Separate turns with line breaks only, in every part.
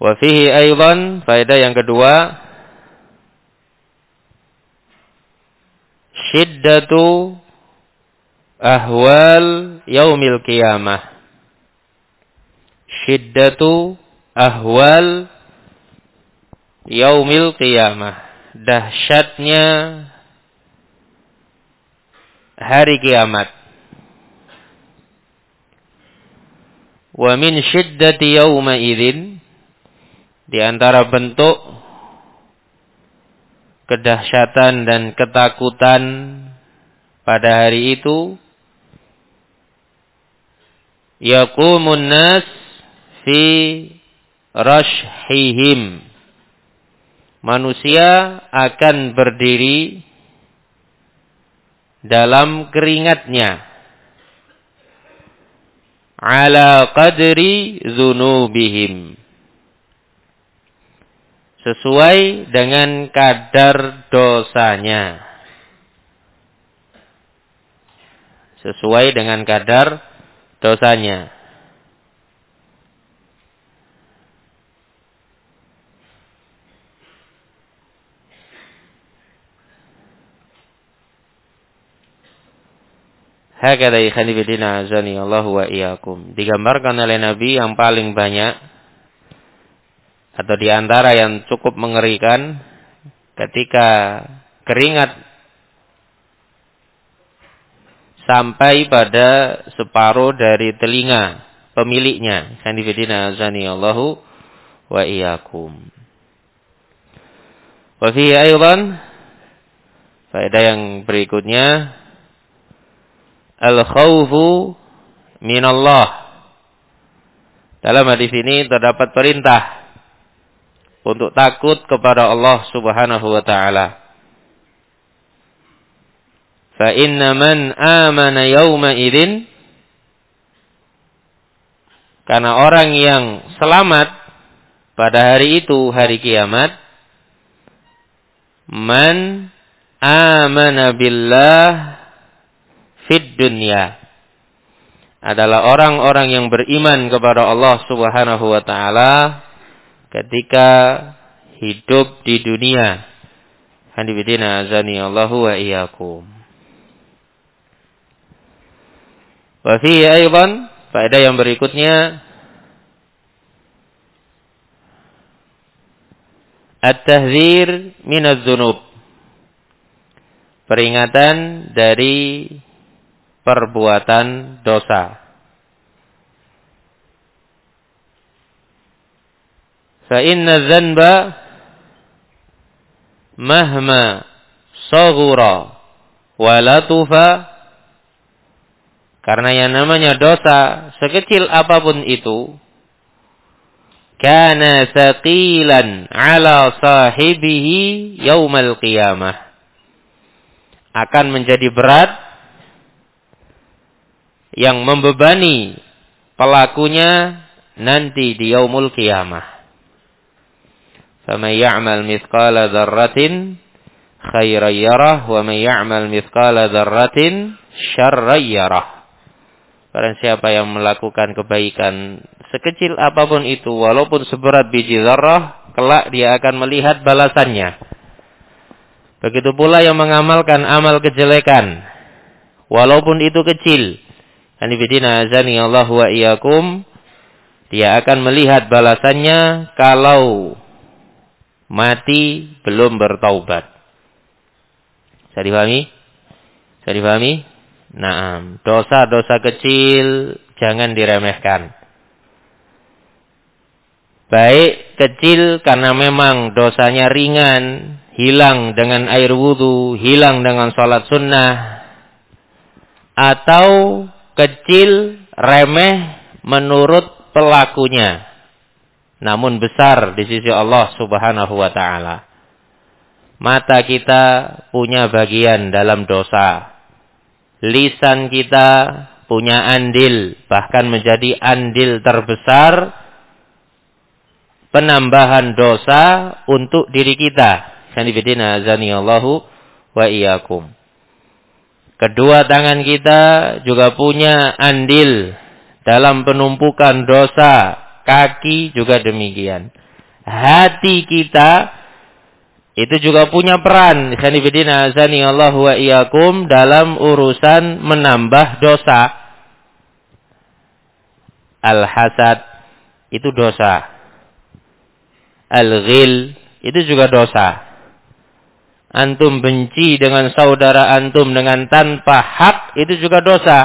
Wa fihi aidan, faedah yang kedua, syiddatu ahwal yaumil qiyamah. Syiddatu ahwal yaumil qiyamah. Dahsyatnya hari kiamat. Wa min syiddati yauma idzin, di antara bentuk kedahsyatan dan ketakutan pada hari itu, yaqumun nas fi rashhihim, manusia akan berdiri dalam keringatnya, ala qadri dzunubihim, sesuai dengan kadar dosanya. Sesuai dengan kadar dosanya. Hakadha ikhwani fillah azani Allah wa iyyakum. Digambarkan oleh Nabi yang paling banyak atau di antara yang cukup mengerikan ketika keringat sampai pada separuh dari telinga pemiliknya. Ikhwani fillah azani Allah wa iyyakum. Wa fihi aidan, faedah yang berikutnya, al-khawfu minallah. Dalam hadis ini terdapat perintah untuk takut kepada Allah Subhanahu wa ta'ala. Fa inna man amana yawma idzin, karena orang yang selamat pada hari itu, hari kiamat, man amana billah fid dunya, adalah orang-orang yang beriman kepada Allah Subhanahu wa ta'ala ketika hidup di dunia. Hadibidina azani Allahu wa iyyakum. Wa fihi aidan, faedah yang berikutnya, at-tahdzir minadz dzunub, peringatan dari perbuatan dosa. Fa inna dzanba mahma saghura wa latufa, karena yang namanya dosa sekecil apapun itu, kana saqilan ala sahibihi yaumal qiyamah, akan menjadi berat yang membebani pelakunya nanti di yaumul qiyamah. فَمَنْ يَعْمَلْ مِثْقَالَ ذَرَّةٍ خَيْرًا يَرَهُ وَمَنْ يَعْمَلْ مِثْقَالَ ذَرَّةٍ شَرًّا يَرَهُ. Barang siapa yang melakukan kebaikan sekecil apapun itu, walaupun seberat biji zarrah, kelak dia akan melihat balasannya. Begitu pula yang mengamalkan amal kejelekan, walaupun itu kecil, hanifidina azani Allah wa iyyakum, dia akan melihat balasannya kalau mati belum bertaubat. Bisa dipahami? Bisa dipahami? Naam, dosa-dosa kecil jangan diremehkan. Baik kecil karena memang dosanya ringan, hilang dengan air wudu, hilang dengan sholat sunnah, atau kecil remeh menurut pelakunya, namun besar di sisi Allah Subhanahu wa ta'ala. Mata kita punya bagian dalam dosa. Lisan kita punya andil, bahkan menjadi andil terbesar penambahan dosa untuk diri kita. Sanibidina azaniyallahu wa iyyakum. Kedua tangan kita juga punya andil dalam penumpukan dosa. Kaki juga demikian. hati kita itu juga punya peran. Khanifidina azani Allah wa iyyakum dalam urusan menambah dosa. Al-hasad itu dosa. Al-ghil itu juga dosa. Antum benci dengan saudara antum dengan tanpa hak itu juga dosa.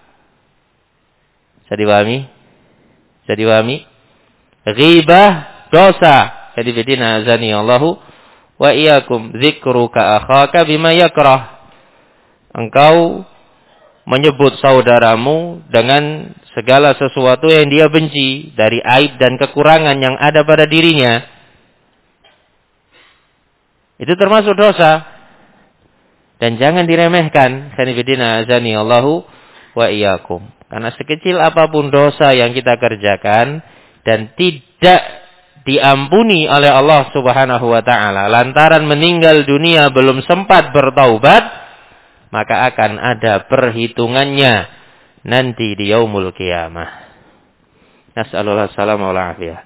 Bisa dipahami? Bisa dipahami? Ghibah dosa. Khanifidina azani Allahu wa iyyakum dzikruka akhaka bima yakrah. Engkau menyebut saudaramu dengan segala sesuatu yang dia benci dari aib dan kekurangan yang ada pada dirinya. Itu termasuk dosa. Dan jangan diremehkan. Khanifidina azani Allahu wa iyyakum. Karena sekecil apapun dosa yang kita kerjakan dan tidak diampuni oleh Allah Subhanahu wa taala lantaran meninggal dunia belum sempat bertaubat, maka akan ada perhitungannya nanti di yaumul qiyamah. Nas'alullah salama wal afiyah.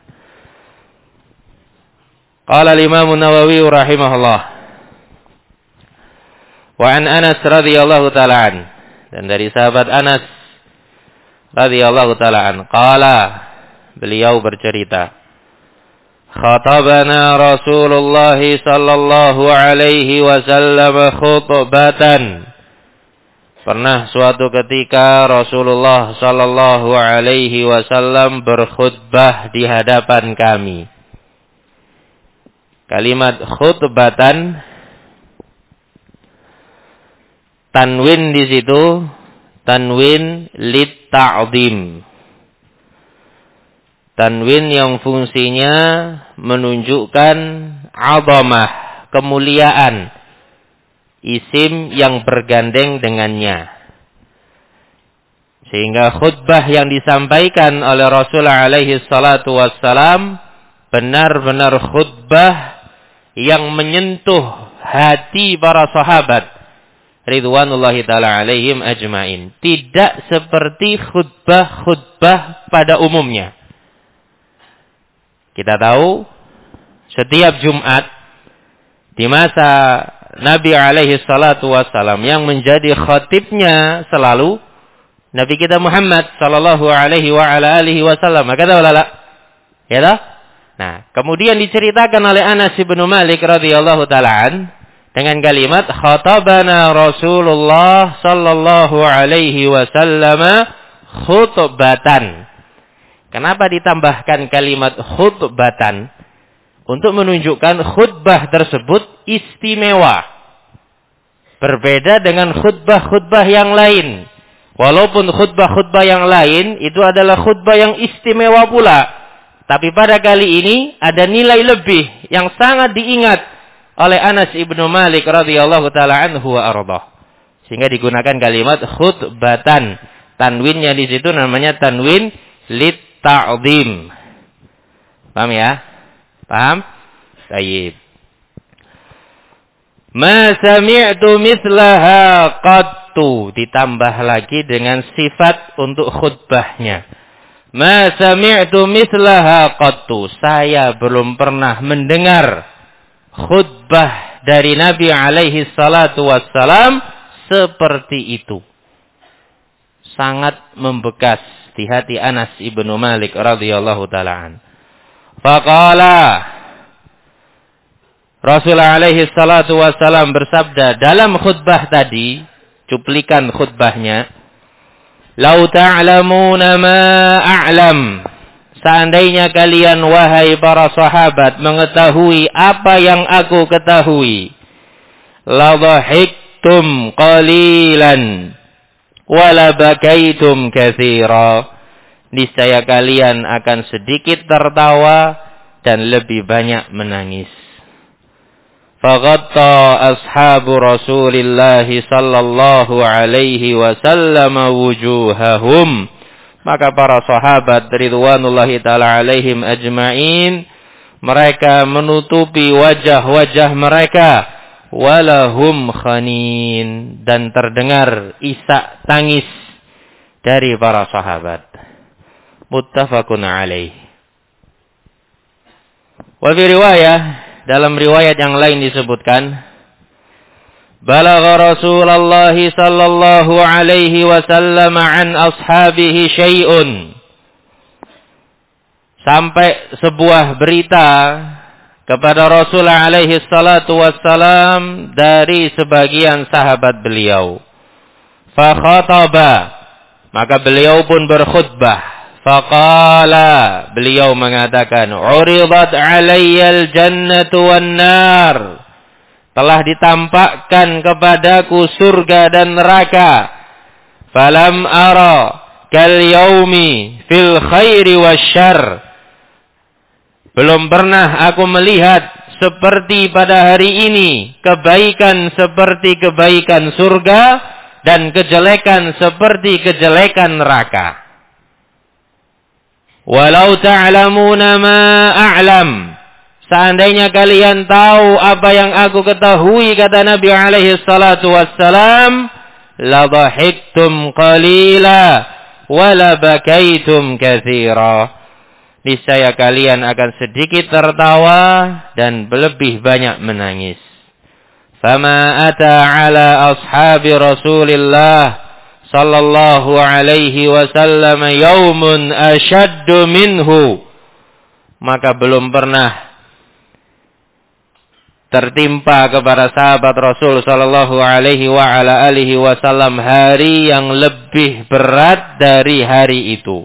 Qala al-Imam An-Nawawi rahimahullah. Wa an Anas radhiyallahu ta'ala an, dan dari sahabat Anas radhiyallahu ta'ala an, qala, beliau bercerita, khatabana Rasulullah sallallahu alaihi wasallam khutbatan. Pernah suatu ketika Rasulullah sallallahu alaihi wasallam berkhutbah di hadapan kami. Kalimat khutbatan, tanwin di situ tanwin lit ta'zim. Tanwin yang fungsinya menunjukkan azamah, kemuliaan, isim yang bergandeng dengannya. Sehingga khutbah yang disampaikan oleh Rasulullah alaihi salatu wassalam benar-benar khutbah yang menyentuh hati para sahabat ridwanullahi ta'ala alaihim ajmain. Tidak seperti khutbah-khutbah pada umumnya. Kita tahu setiap Jumat di masa Nabi alaihi salatu wassalam yang menjadi khatibnya selalu Nabi kita Muhammad sallallahu alaihi wa ala alihi wasallam. Kata wala la? Ya tak? Nah, kemudian diceritakan oleh Anas bin Malik radhiyallahu ta'ala dengan kalimat khatabana Rasulullah sallallahu alaihi wasallam khutbatan. Kenapa ditambahkan kalimat khutbatan? Untuk menunjukkan khutbah tersebut istimewa. Berbeda dengan khutbah-khutbah yang lain. Walaupun khutbah-khutbah yang lain itu adalah khutbah yang istimewa pula. Tapi pada kali ini ada nilai lebih yang sangat diingat oleh Anas ibnu Malik radhiyallahu ta'ala anhu wa ardah. Sehingga digunakan kalimat khutbatan. Tanwinnya di situ namanya tanwin lit ta'zim. Paham ya? Paham? Baik. Ma sami'tu mithlaha qattu, ditambah lagi dengan sifat untuk khutbahnya. Ma sami'tu mithlaha qattu, saya belum pernah mendengar khutbah dari Nabi alaihi salatu wassalam seperti itu. Sangat membekas di hati Anas ibnu Malik radhiyallahu ta'ala an. Faqala, Rasulullah alaihi salatu wassalam bersabda dalam khutbah tadi, cuplikan khutbahnya, "Lau ta'lamuna ma a'lam." Seandainya kalian wahai para sahabat mengetahui apa yang aku ketahui, la dhahiktum qalilan wa la bakaitum katsira. Niscaya kalian akan sedikit tertawa dan lebih banyak menangis. Faghatta ashabu Rasulillah sallallahu alaihi wasallam wujuhahum. Maka para sahabat ridwanullahi ta'ala alaihim ajma'in, mereka menutupi wajah-wajah mereka. Walahum khanin, dan terdengar isak tangis dari para sahabat. Muttafaqun alaih. Wa fi riwayah, dalam riwayat yang lain disebutkan, balagha Rasulullah sallallahu alaihi wasallam an ashabihi syai'un. Sampai sebuah berita kepada Rasulullah alaihi salatu wassalam dari sebagian sahabat beliau. Fa khataba, maka beliau pun berkhutbah. Faqala, beliau mengatakan, uridat alayyal jannatu wan nar. Telah ditampakkan kepadaku surga dan neraka. Falam ara kal yaumi fil khairi wasyarr. Belum pernah aku melihat seperti pada hari ini kebaikan seperti kebaikan surga dan kejelekan seperti kejelekan neraka. Walau ta'lamuna ma a'lam. Seandainya kalian tahu apa yang aku ketahui, kata Nabi alaihi salatu wassalam, la dhahiktum qalila wa la bakaitum katsira. Niscaya kalian akan sedikit tertawa dan lebih banyak menangis. Fama ata ala ashabi Rasulillah sallallahu alaihi wasallam yaumun ashaddu minhu. Maka belum pernah tertimpa kepada sahabat Rasul sallallahu alaihi wa ala alihi wasallam hari yang lebih berat dari hari itu.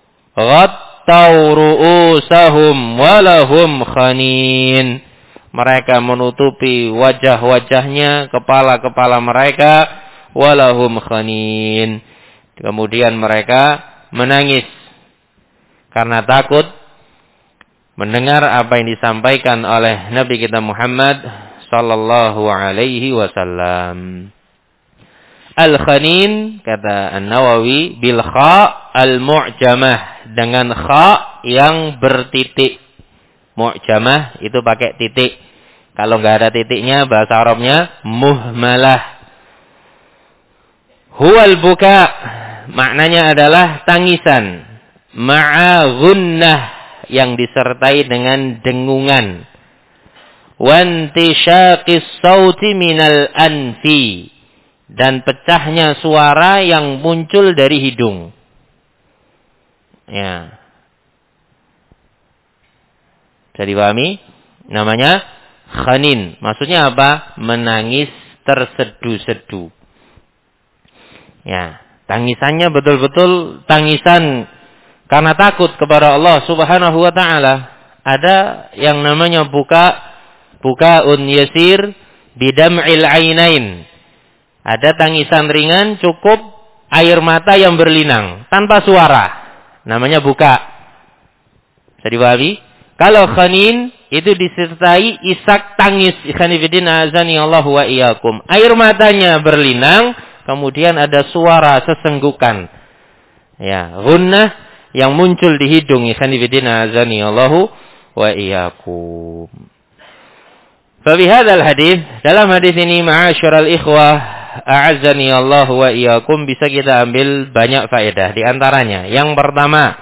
Tauru'usahum walahum khanin. Mereka menutupi wajah-wajahnya, kepala-kepala mereka, walahum khanin. Kemudian mereka menangis karena takut mendengar apa yang disampaikan oleh Nabi kita Muhammad sallallahu alaihi wasallam. Al-khanin, kata An-Nawawi, bil kha al-mu'jamah, dengan kha yang bertitik. Mu'jamah itu pakai titik. Kalau enggak ada titiknya, bahasa Arabnya muhmalah. Huwal buka, maknanya adalah tangisan. Ma'a ghunnah, yang disertai dengan dengungan. Wantisyaqis sauti minal anfi, dan pecahnya suara yang muncul dari hidung. Ya. Bisa dipahami? Namanya khanin. Maksudnya apa? Menangis tersedu-sedu. Ya. Tangisannya betul-betul tangisan karena takut kepada Allah Subhanahu wa ta'ala. Ada yang namanya bukaun yasir bidam'il ainain. Ada tangisan ringan cukup air mata yang berlinang tanpa suara. Namanya buka. Bisa dipahami? Kalau khanin itu disertai isak tangis. Ikhwanifidina azani Allahu wa iyyakum. Air matanya berlinang, kemudian ada suara sesenggukan. Ya, ghunnah yang muncul di hidung. Ikhwanifidina azani Allahu wa iyyakum. Fa bi hadzal hadis, dalam hadis ini ma'asyiral ikhwah a'azzani Allah wa iyyakum, bisa kita ambil banyak faedah. Di antaranya, yang pertama,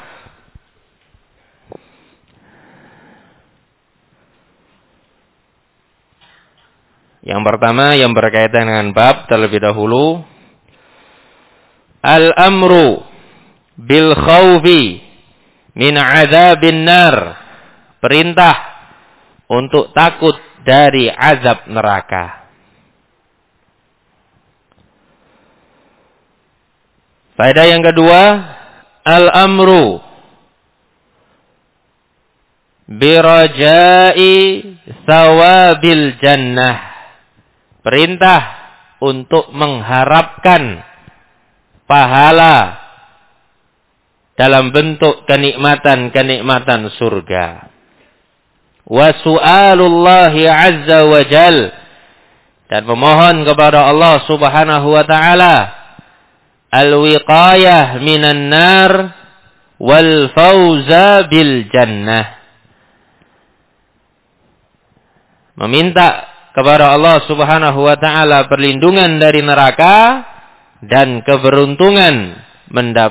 yang berkaitan dengan bab terlebih dahulu, al-amru bil khawfi min azabin nar, perintah untuk takut dari azab neraka. Faedah yang kedua, al-amru birajai thawabil jannah, perintah untuk mengharapkan pahala dalam bentuk kenikmatan-kenikmatan surga. Wa su'alullahi azza wa jal, dan memohon kepada Allah Subhanahu wa ta'ala al-wiqayah minan nar wal fauza bil jannah, meminta kepada Allah Subhanahu wa ta'ala perlindungan dari neraka dan keberuntungan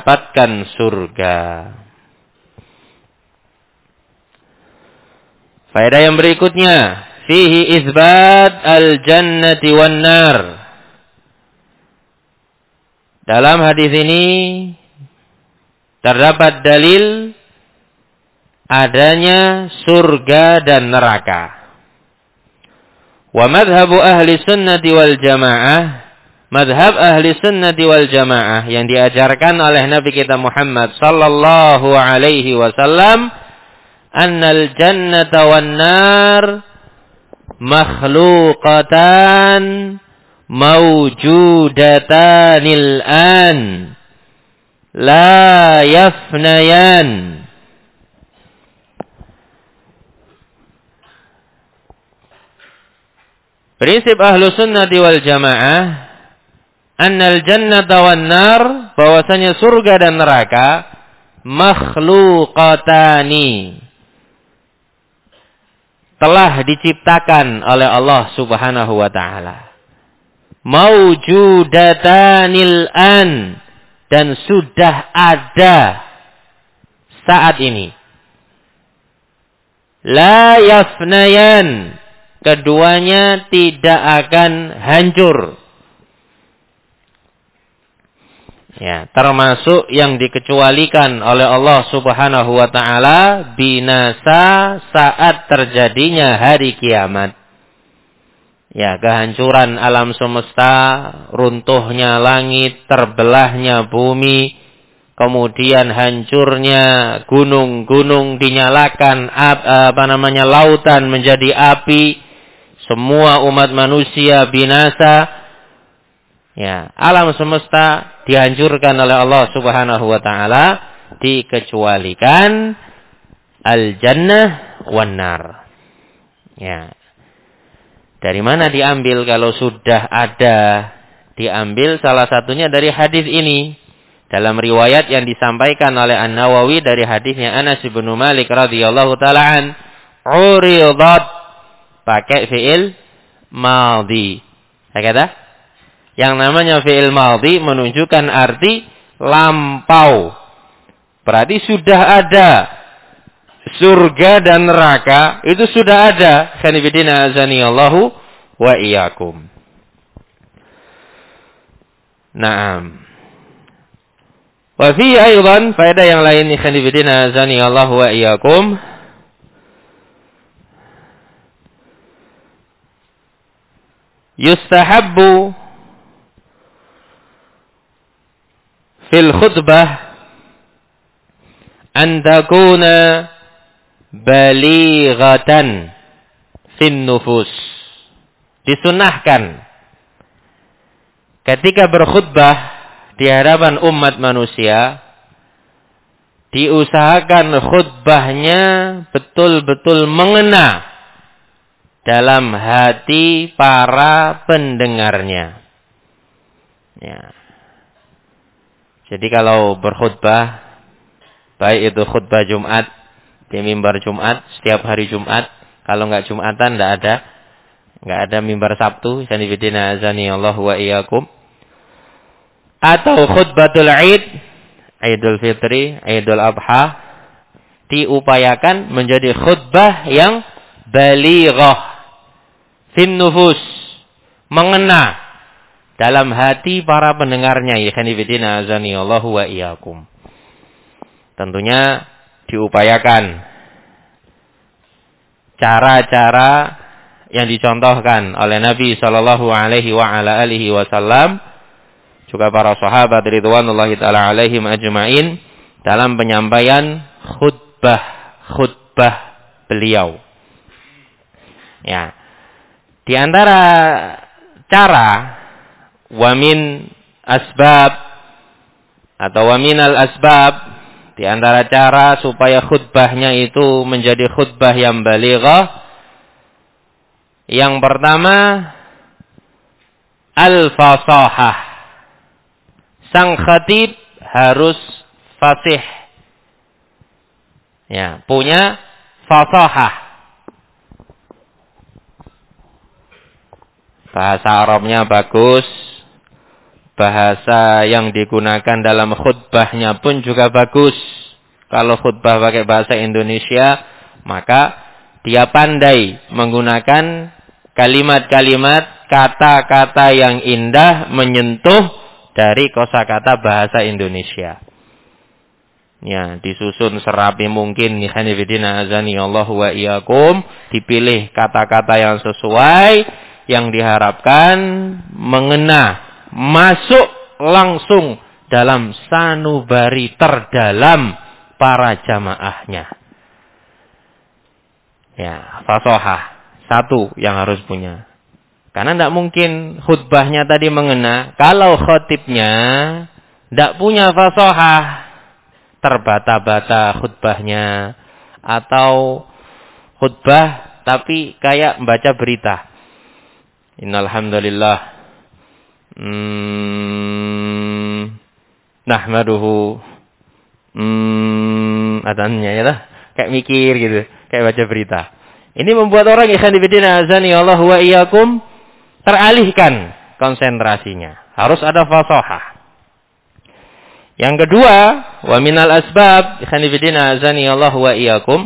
mendapatkan surga. Faedah yang berikutnya, fihi isbat al-jannati wan nar. Dalam hadis ini terdapat dalil adanya surga dan neraka. Wa madhabu ahli sunnati wal jamaah, madhab ahli sunnati wal jamaah yang diajarkan oleh Nabi kita Muhammad sallallahu alaihi wasallam, annal jannata wan nar makhluqatan mawjudatanil an la yafnayan. Prinsip ahlu sunnati wal jamaah, annal jannata wan nar, bahwasanya surga dan neraka makhluqatani, telah diciptakan oleh Allah Subhanahu wa taala. Maujudatanil an, dan sudah ada saat ini. La yafnayan, keduanya tidak akan hancur. Ya, termasuk yang dikecualikan oleh Allah Subhanahu wa taala binasa saat terjadinya hari kiamat. Ya, kehancuran alam semesta, runtuhnya langit, terbelahnya bumi, kemudian hancurnya gunung-gunung dinyalakan, lautan menjadi api, semua umat manusia binasa. Ya, alam semesta dihancurkan oleh Allah Subhanahu wa taala, dikecualikan al-jannah wan nar. Ya. Dari mana diambil kalau sudah ada? Diambil salah satunya dari hadis ini. Dalam riwayat yang disampaikan oleh An-Nawawi dari hadisnya Anas bin Malik radhiyallahu taala an, uridat, pakai fi'il madhi. Saya kata, yang namanya fi'il madhi menunjukkan arti lampau. Berarti sudah ada surga dan neraka, itu sudah ada. Khanifidina azaniyallahu wa iyyakum. Naam. Wa fi aidan, faedah yang lain ni khanifidina azaniyallahu wa iyyakum. Yustahabbu fil khutbah an takuna balighatan fin nufus. Disunahkan ketika berkhutbah di hadapan umat manusia, diusahakan khutbahnya betul-betul mengena dalam hati para pendengarnya. Ya. Jadi kalau berkhutbah, baik itu khutbah Jumat, di mimbar Jumat, setiap hari Jumat. Kalau enggak Jumatan, enggak ada mimbar Sabtu. Sanibidina azaniyallahu wa iyyakum. Atau khutbatul Id, Idul Fitri, Idul Adha, diupayakan menjadi khutbah yang balighah fin nufus, mengena dalam hati para pendengarnya. Sanibidina azaniyallahu wa iyyakum. Tentunya diupayakan cara-cara yang dicontohkan oleh Nabi sallallahu alaihi wa ala alihi wasallam, juga para sahabat ridwanullahi taala alaihim ajmain, dalam penyampaian khutbah beliau. Ya. Di antara cara wamin asbab atau waminal asbab, di antara cara supaya khutbahnya itu menjadi khutbah yang balighah, yang pertama al-fasahah. Sang khatib harus fasih. Ya, punya fasahah. Bahasa Arabnya bagus. Bahasa yang digunakan dalam khutbahnya pun juga bagus. Kalau khutbah pakai bahasa Indonesia, maka dia pandai menggunakan kalimat-kalimat, kata-kata yang indah menyentuh dari kosakata bahasa Indonesia. Ya, disusun serapi mungkin, ikhwanifidina azani Allah wa iyyakum, dipilih kata-kata yang sesuai, yang diharapkan mengena, masuk langsung dalam sanubari terdalam para jamaahnya. Ya, fasahah satu yang harus punya. Karena tidak mungkin khutbahnya tadi mengena kalau khatibnya tidak punya fasahah, terbata-bata khutbahnya, atau khutbah tapi kayak membaca berita. Innal hamdalillah nahmaduhu adanya ya lah, kayak mikir gitu, kayak baca berita. Ini membuat orang ikhwan fillah azani Allah wa iyyakum teralihkan konsentrasinya. Harus ada fasahah. Yang kedua, wa minal asbab ikhwan fillah azani Allah wa iyyakum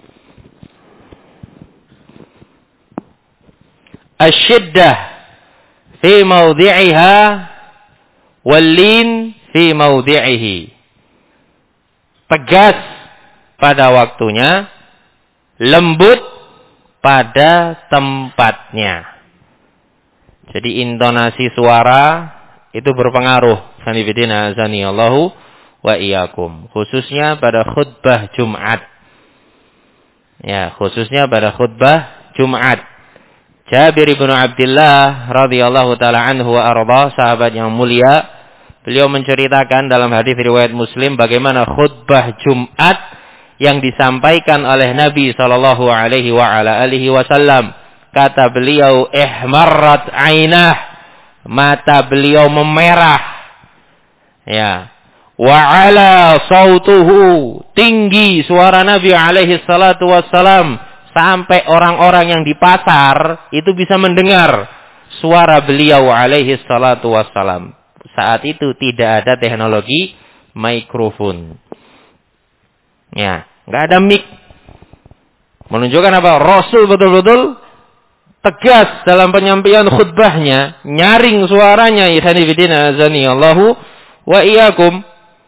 asyiddah fi mawdi'iha wal-lin fi mawdi'ihi. Tegas pada waktunya, lembut pada tempatnya. Jadi intonasi suara itu berpengaruh. Sanifidina azani Allahu wa iyyakum. Khususnya pada khutbah Jumat. Ya, khususnya pada khutbah Jumat. Jabir bin Abdullah radhiyallahu taala anhu wa arda, sahabat yang mulia, beliau menceritakan dalam hadis riwayat Muslim bagaimana khutbah Jumat yang disampaikan oleh Nabi sallallahu alaihi wa ala alihi wasallam. Kata beliau, ihmarrat ainah, mata beliau memerah. Ya. Wa ala sautuhu, tinggi suara Nabi alaihi salatu wassalam sampai orang-orang yang di pasar itu bisa mendengar suara beliau alaihi salatu wassalam. Saat itu tidak ada teknologi mikrofon. Ya, enggak ada mic. Menunjukkan apa? Rasul betul-betul tegas dalam penyampaian khutbahnya, nyaring suaranya, ikhwani fillah azani Allahu wa iyyakum.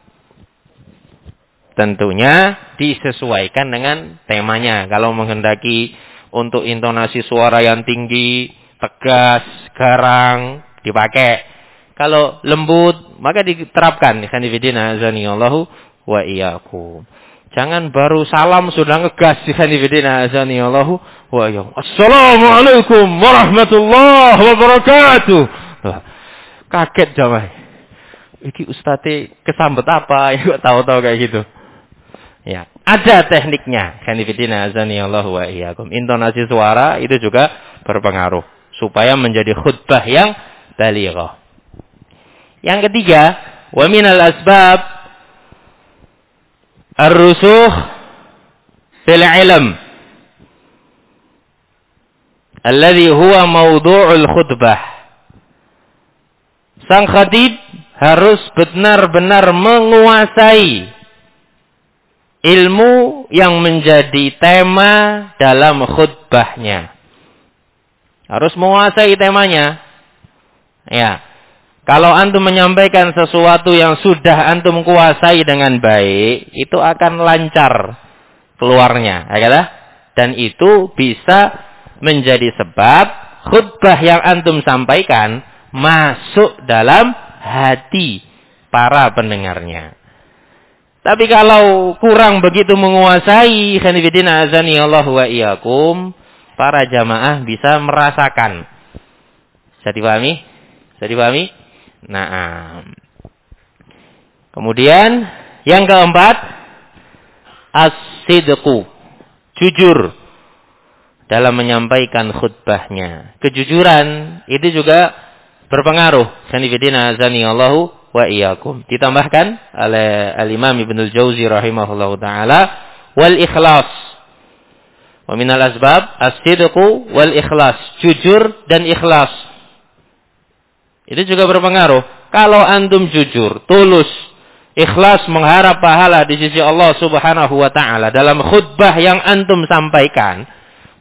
Tentunya disesuaikan dengan temanya. Kalau menghendaki untuk intonasi suara yang tinggi, tegas, garang, dipakai. Kalau lembut, maka diterapkan. Ikhwani fillah azani Allahu wa iyyakum. Jangan baru salam sudah ngegas. Ikhwani fillah azani Allahu wa iyyakum. Assalamualaikum warahmatullahi wabarakatuh. Kaget jamaah. Iki ustadz kesambet apa? Ya kok tahu-tahu kayak gitu. Ya, ada tekniknya. Ikhwani fillah azani Allahu wa iyyakum. Intonasi suara itu juga berpengaruh supaya menjadi khutbah yang balighah. Yang ketiga, wa minal asbab ar-rusukh fil ilm alladhi huwa mawdu'ul khutbah. Sang khatib harus benar-benar menguasai ilmu yang menjadi tema dalam khutbahnya. Harus menguasai temanya. Ya. Kalau antum menyampaikan sesuatu yang sudah antum kuasai dengan baik, itu akan lancar keluarnya, ya kan? Dan itu bisa menjadi sebab khutbah yang antum sampaikan masuk dalam hati para pendengarnya. Tapi kalau kurang begitu menguasai, khanifidina azani Allah wa iyyakum, para jamaah bisa merasakan. Bisa dipahami? Bisa dipahami? Nah, kemudian yang keempat, as-sidqu, jujur dalam menyampaikan khutbahnya. Kejujuran itu juga berpengaruh. Sanifidina azani Allahu wa iyyakum. Ditambahkan oleh Al-Imam Ibnul Jauzi rahimahullahu taala, wal ikhlas. Wa minal asbab as-sidqu wal ikhlas, jujur dan ikhlas. Itu juga berpengaruh. Kalau antum jujur, tulus, ikhlas mengharap pahala di sisi Allah Subhanahu wa taala dalam khutbah yang antum sampaikan,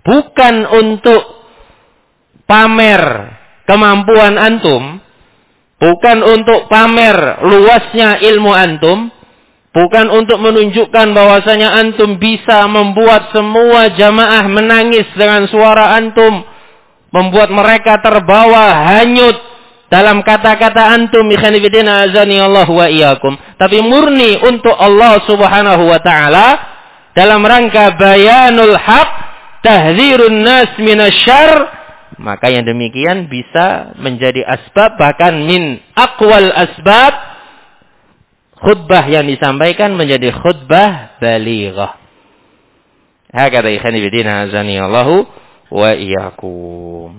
bukan untuk pamer kemampuan antum, bukan untuk pamer luasnya ilmu antum, bukan untuk menunjukkan bahwasanya antum bisa membuat semua jamaah menangis dengan suara antum, membuat mereka terbawa hanyut dalam kata-kata antum, ikhwan fillah azani Allah wa iyyakum, tapi murni untuk Allah Subhanahu wa taala dalam rangka bayanul haq, tahdzirun nas minasyarr, maka yang demikian bisa menjadi asbab, bahkan min aqwal asbab, khutbah yang disampaikan menjadi khutbah balighah. Hakata ikhwan fillah azani Allah wa iyyakum.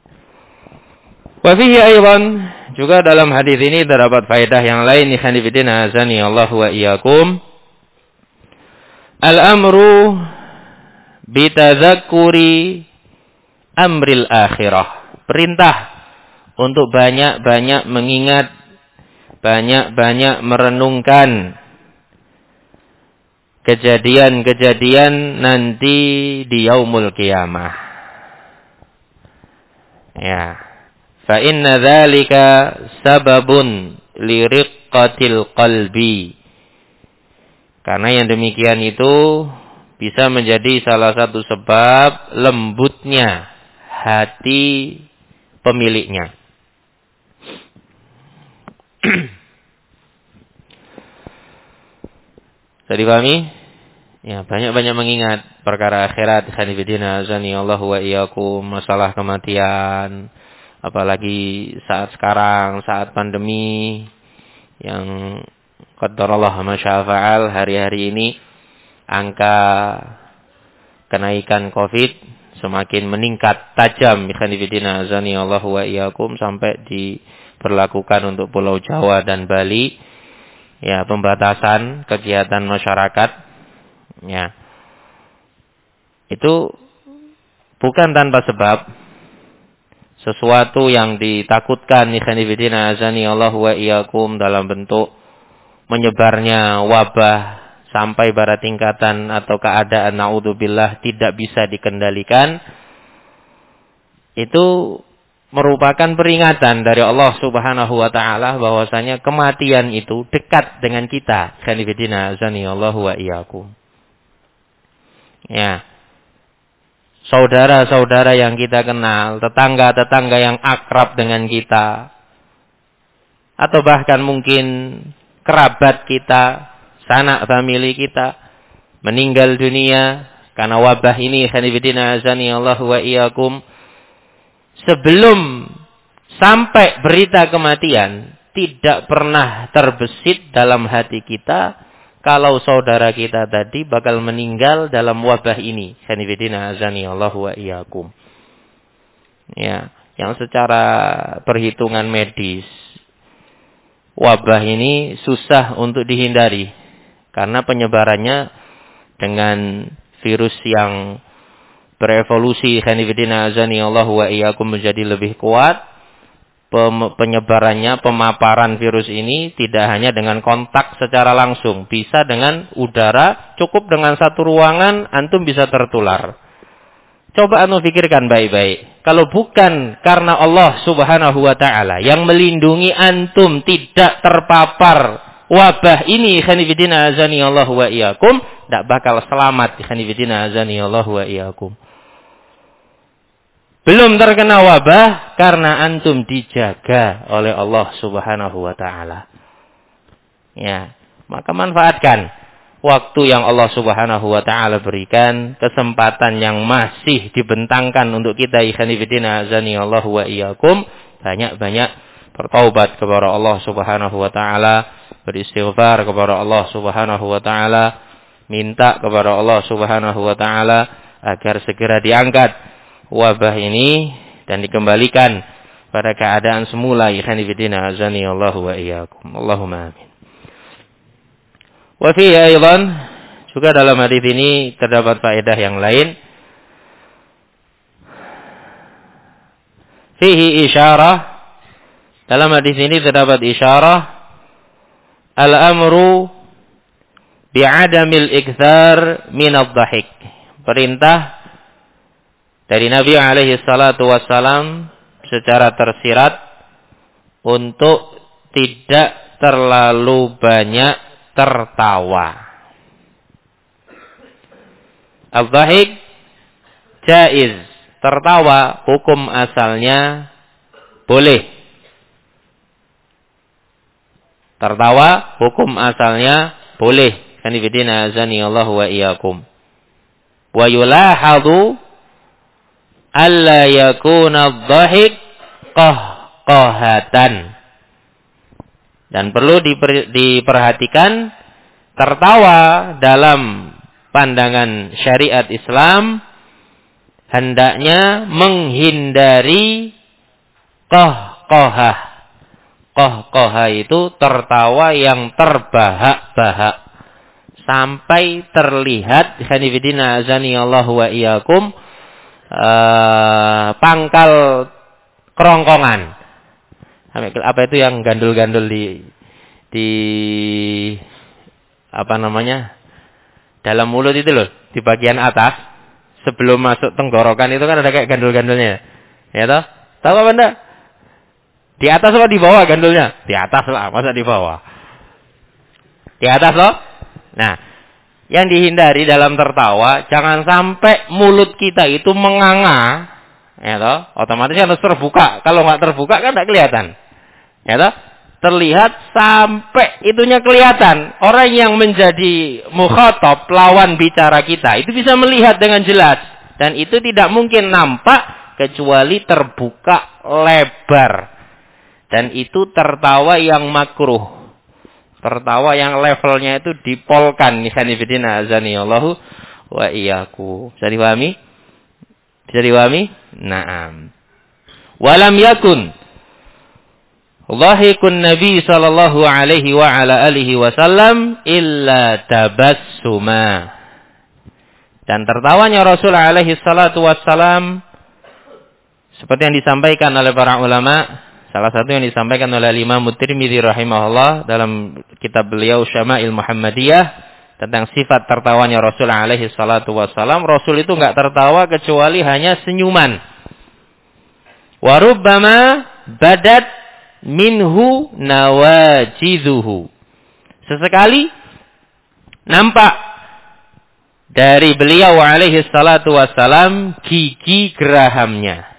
Wa fihi aidan, juga dalam hadis ini terdapat faedah yang lain, ikhwan fillah azani Allah wa iyyakum. Al-amru bitadzakkuri amril akhirah. Perintah untuk banyak-banyak mengingat, banyak-banyak merenungkan kejadian-kejadian nanti di yaumul qiyamah. Ya. Fa inna dzalika sababun liriqqatil qalbi. Karena yang demikian itu bisa menjadi salah satu sebab lembutnya hati pemiliknya. Sudah dipahami? Ya, banyak-banyak mengingat perkara akhirat, khanifidina azani Allah wa iyyakum, masalah kematian, apalagi saat sekarang, saat pandemi yang qadarallah ma syaa fa'al, hari-hari ini angka kenaikan Covid semakin meningkat tajam, khanifidina azani Allah wa iyyakum, sampai diberlakukan untuk Pulau Jawa dan Bali ya pembatasan kegiatan masyarakat. Ya. Itu bukan tanpa sebab. Sesuatu yang ditakutkan ikhwanifidina azani Allah wa iyyakum dalam bentuk menyebarnya wabah sampai pada tingkatan atau keadaan naudzubillah tidak bisa dikendalikan. Itu merupakan peringatan dari Allah Subhanahu wa taala bahwasanya kematian itu dekat dengan kita. Ikhwanifidina azani Allah wa iyyakum. Ya. Saudara-saudara yang kita kenal, tetangga-tetangga yang akrab dengan kita, atau bahkan mungkin kerabat kita, sanak famili kita, meninggal dunia karena wabah ini, khanifidina azani Allah wa iyyakum. Sebelum sampai berita kematian, tidak pernah terbesit dalam hati kita kalau saudara kita tadi bakal meninggal dalam wabah ini. Khanifidina azani Allah wa iyyakum. Ya, yang secara perhitungan medis wabah ini susah untuk dihindari karena penyebarannya dengan virus yang berevolusi, khanifidina azani Allah wa iyyakum, menjadi lebih kuat. Penyebarannya, pemaparan virus ini tidak hanya dengan kontak secara langsung, bisa dengan udara, cukup dengan satu ruangan antum bisa tertular. Coba antum pikirkan baik-baik, kalau bukan karena Allah Subhanahu wa taala yang melindungi antum tidak terpapar wabah ini, khanifidina azani Allah wa iyyakum, tidak bakal selamat, khanifidina azani Allah wa iyyakum. Belum terkena wabah karena antum dijaga oleh Allah Subhanahu wa taala. Ya, maka manfaatkan waktu yang Allah Subhanahu wa taala berikan, kesempatan yang masih dibentangkan untuk kita, ikhwanifidina azani Allah wa iyyakum, banyak-banyak bertaubat kepada Allah Subhanahu wa taala, beristighfar kepada Allah Subhanahu wa taala, minta kepada Allah Subhanahu wa taala agar segera diangkat wabah ini dan dikembalikan pada keadaan semula, ikhwanifidina azani Allah wa iyyakum. Allahumma amin. Wa fihi aidan, juga dalam hadis ini terdapat faedah yang lain. Fihi isyarah, dalam hadis ini terdapat isyarah al-amru bi'adamil ikthar minadh-dhahik. Perintah dari Nabi alaihi salatu wassalam secara tersirat untuk tidak terlalu banyak tertawa. Al-dhahik jaiz, tertawa hukum asalnya boleh. Tertawa hukum asalnya boleh. Kanifidina azani Allah wa iyyakum. Wa yulahadu alla yakuna adh-dhahik qahqahatan. Dan perlu diperhatikan tertawa dalam pandangan syariat Islam hendaknya menghindari qahqahah. Qahqahah itu tertawa yang terbahak-bahak sampai terlihat khanifidina azani Allah wa iyyakum pangkal kerongkongan. Apa itu yang gandul-gandul di apa namanya? Dalam mulut itu loh, di bagian atas sebelum masuk tenggorokan itu kan ada kayak gandul-gandulnya. Ya toh? Tahu apa enggak? Di atas apa di bawah gandulnya? Di atas lah, masa di bawah? Di atas loh. Nah, yang dihindari dalam tertawa jangan sampai mulut kita itu menganga. Ya toh? Otomatis harus terbuka. Kalau enggak terbuka kan enggak kelihatan. Ya toh? Terlihat sampai itunya kelihatan. Orang yang menjadi mukhatab, lawan bicara kita, itu bisa melihat dengan jelas. Dan itu tidak mungkin nampak kecuali terbuka lebar. Dan itu tertawa yang makruh. Tertawa yang levelnya itu dipolkan. Nihanifidina azani Allahu wa iyyaku. Bisa dipahami? Bisa dipahami? Naam. Walam yakun dhahikun Nabi sallallahu alaihi wa ala alihi wasallam illa tabassuma. Dan tertawanya Rasul alaihi salatu wassalam seperti yang disampaikan oleh para ulama, salah satu yang disampaikan oleh Imam Tirmidzi rahimahullah dalam kitab beliau Syama'il Muhammadiyah tentang sifat tertawanya Rasul alaihi salatu wassalam. Rasul itu enggak tertawa kecuali hanya senyuman. Wa rubbama badat minhu nawajidhuhu. Sesekali nampak dari beliau alaihi salatu wassalam gigi gerahamnya.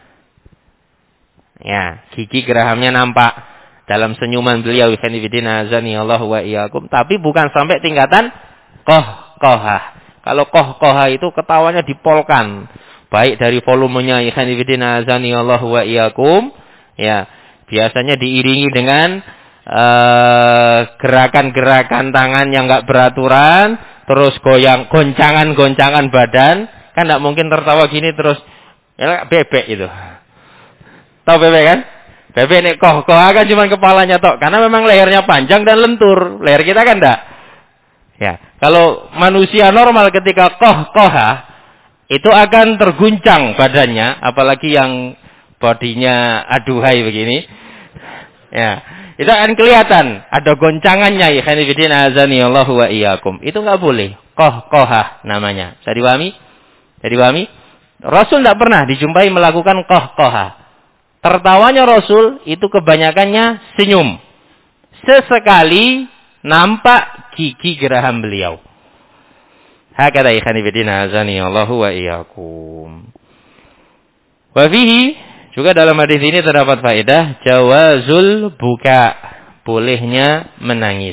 Ya, gigi gerahamnya nampak dalam senyuman beliau. Khanifidina azani Allah wa iyyakum. Tapi bukan sampai tingkatan qahqahah. Kalau qahqahah itu ketawanya dipolkan. Baik dari volumenya. Khanifidina azani Allah wa iyyakum. Ya, biasanya diiringi dengan gerakan-gerakan tangan yang enggak beraturan, terus goncangan-goncangan badan. Kan enggak mungkin tertawa gini terus ya bebek itu. Tahu bebek kan? Bebek ini koh kan cuma kepalanya tok, karena memang lehernya panjang dan lentur. Leher kita kan enggak. Ya, kalau manusia normal ketika koh-kohah itu akan terguncang badannya, apalagi yang bodinya aduhai begini. Ya, itu akan kelihatan ada goncangannya. Ya khanifidina azani Allahu wa iyyakum. Itu enggak boleh. Qahqahah namanya. Bisa dipahami? Bisa dipahami? Rasul tidak pernah dijumpai melakukan qahqahah. Tertawanya Rasul itu kebanyakannya senyum. Sesekali nampak gigi geraham beliau. Hakadha khanifidina azani Allahu wa iyyakum. Wa fihi juga dalam hadis ini terdapat faedah jawazul buka, bolehnya menangis.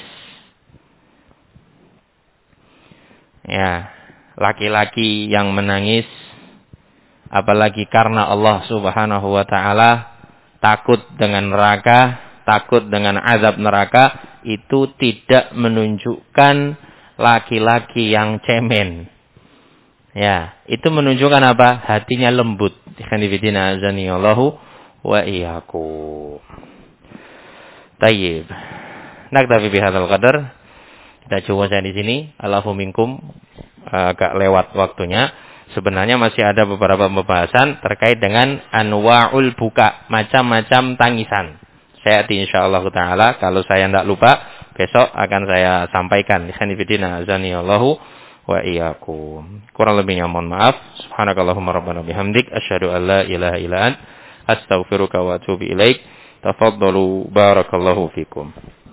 Ya, laki-laki yang menangis apalagi karena Allah Subhanahu wa taala, takut dengan neraka, takut dengan azab neraka, itu tidak menunjukkan laki-laki yang cemen. Ya, itu menunjukkan apa? Hatinya lembut. Khanifidina azani Allahu wa iyyakum. Tayyib. Naktafi bihadzal qadar. Kita coba saya di sini. Allahu minkum. Agak lewat waktunya. Sebenarnya masih ada beberapa pembahasan terkait dengan anwa'ul buka, macam-macam tangisan. Saya insyaallah taala kalau saya tidak lupa besok akan saya sampaikan. Khanifidina azani Allahu
wa iyyakum. Kurang lebihnya mohon maaf. Subhanakallahumma rabbana bihamdik asyhadu an la ilaha illa ant astaghfiruka wa atubu ilaik. Tafaddalu barakallahu fikum.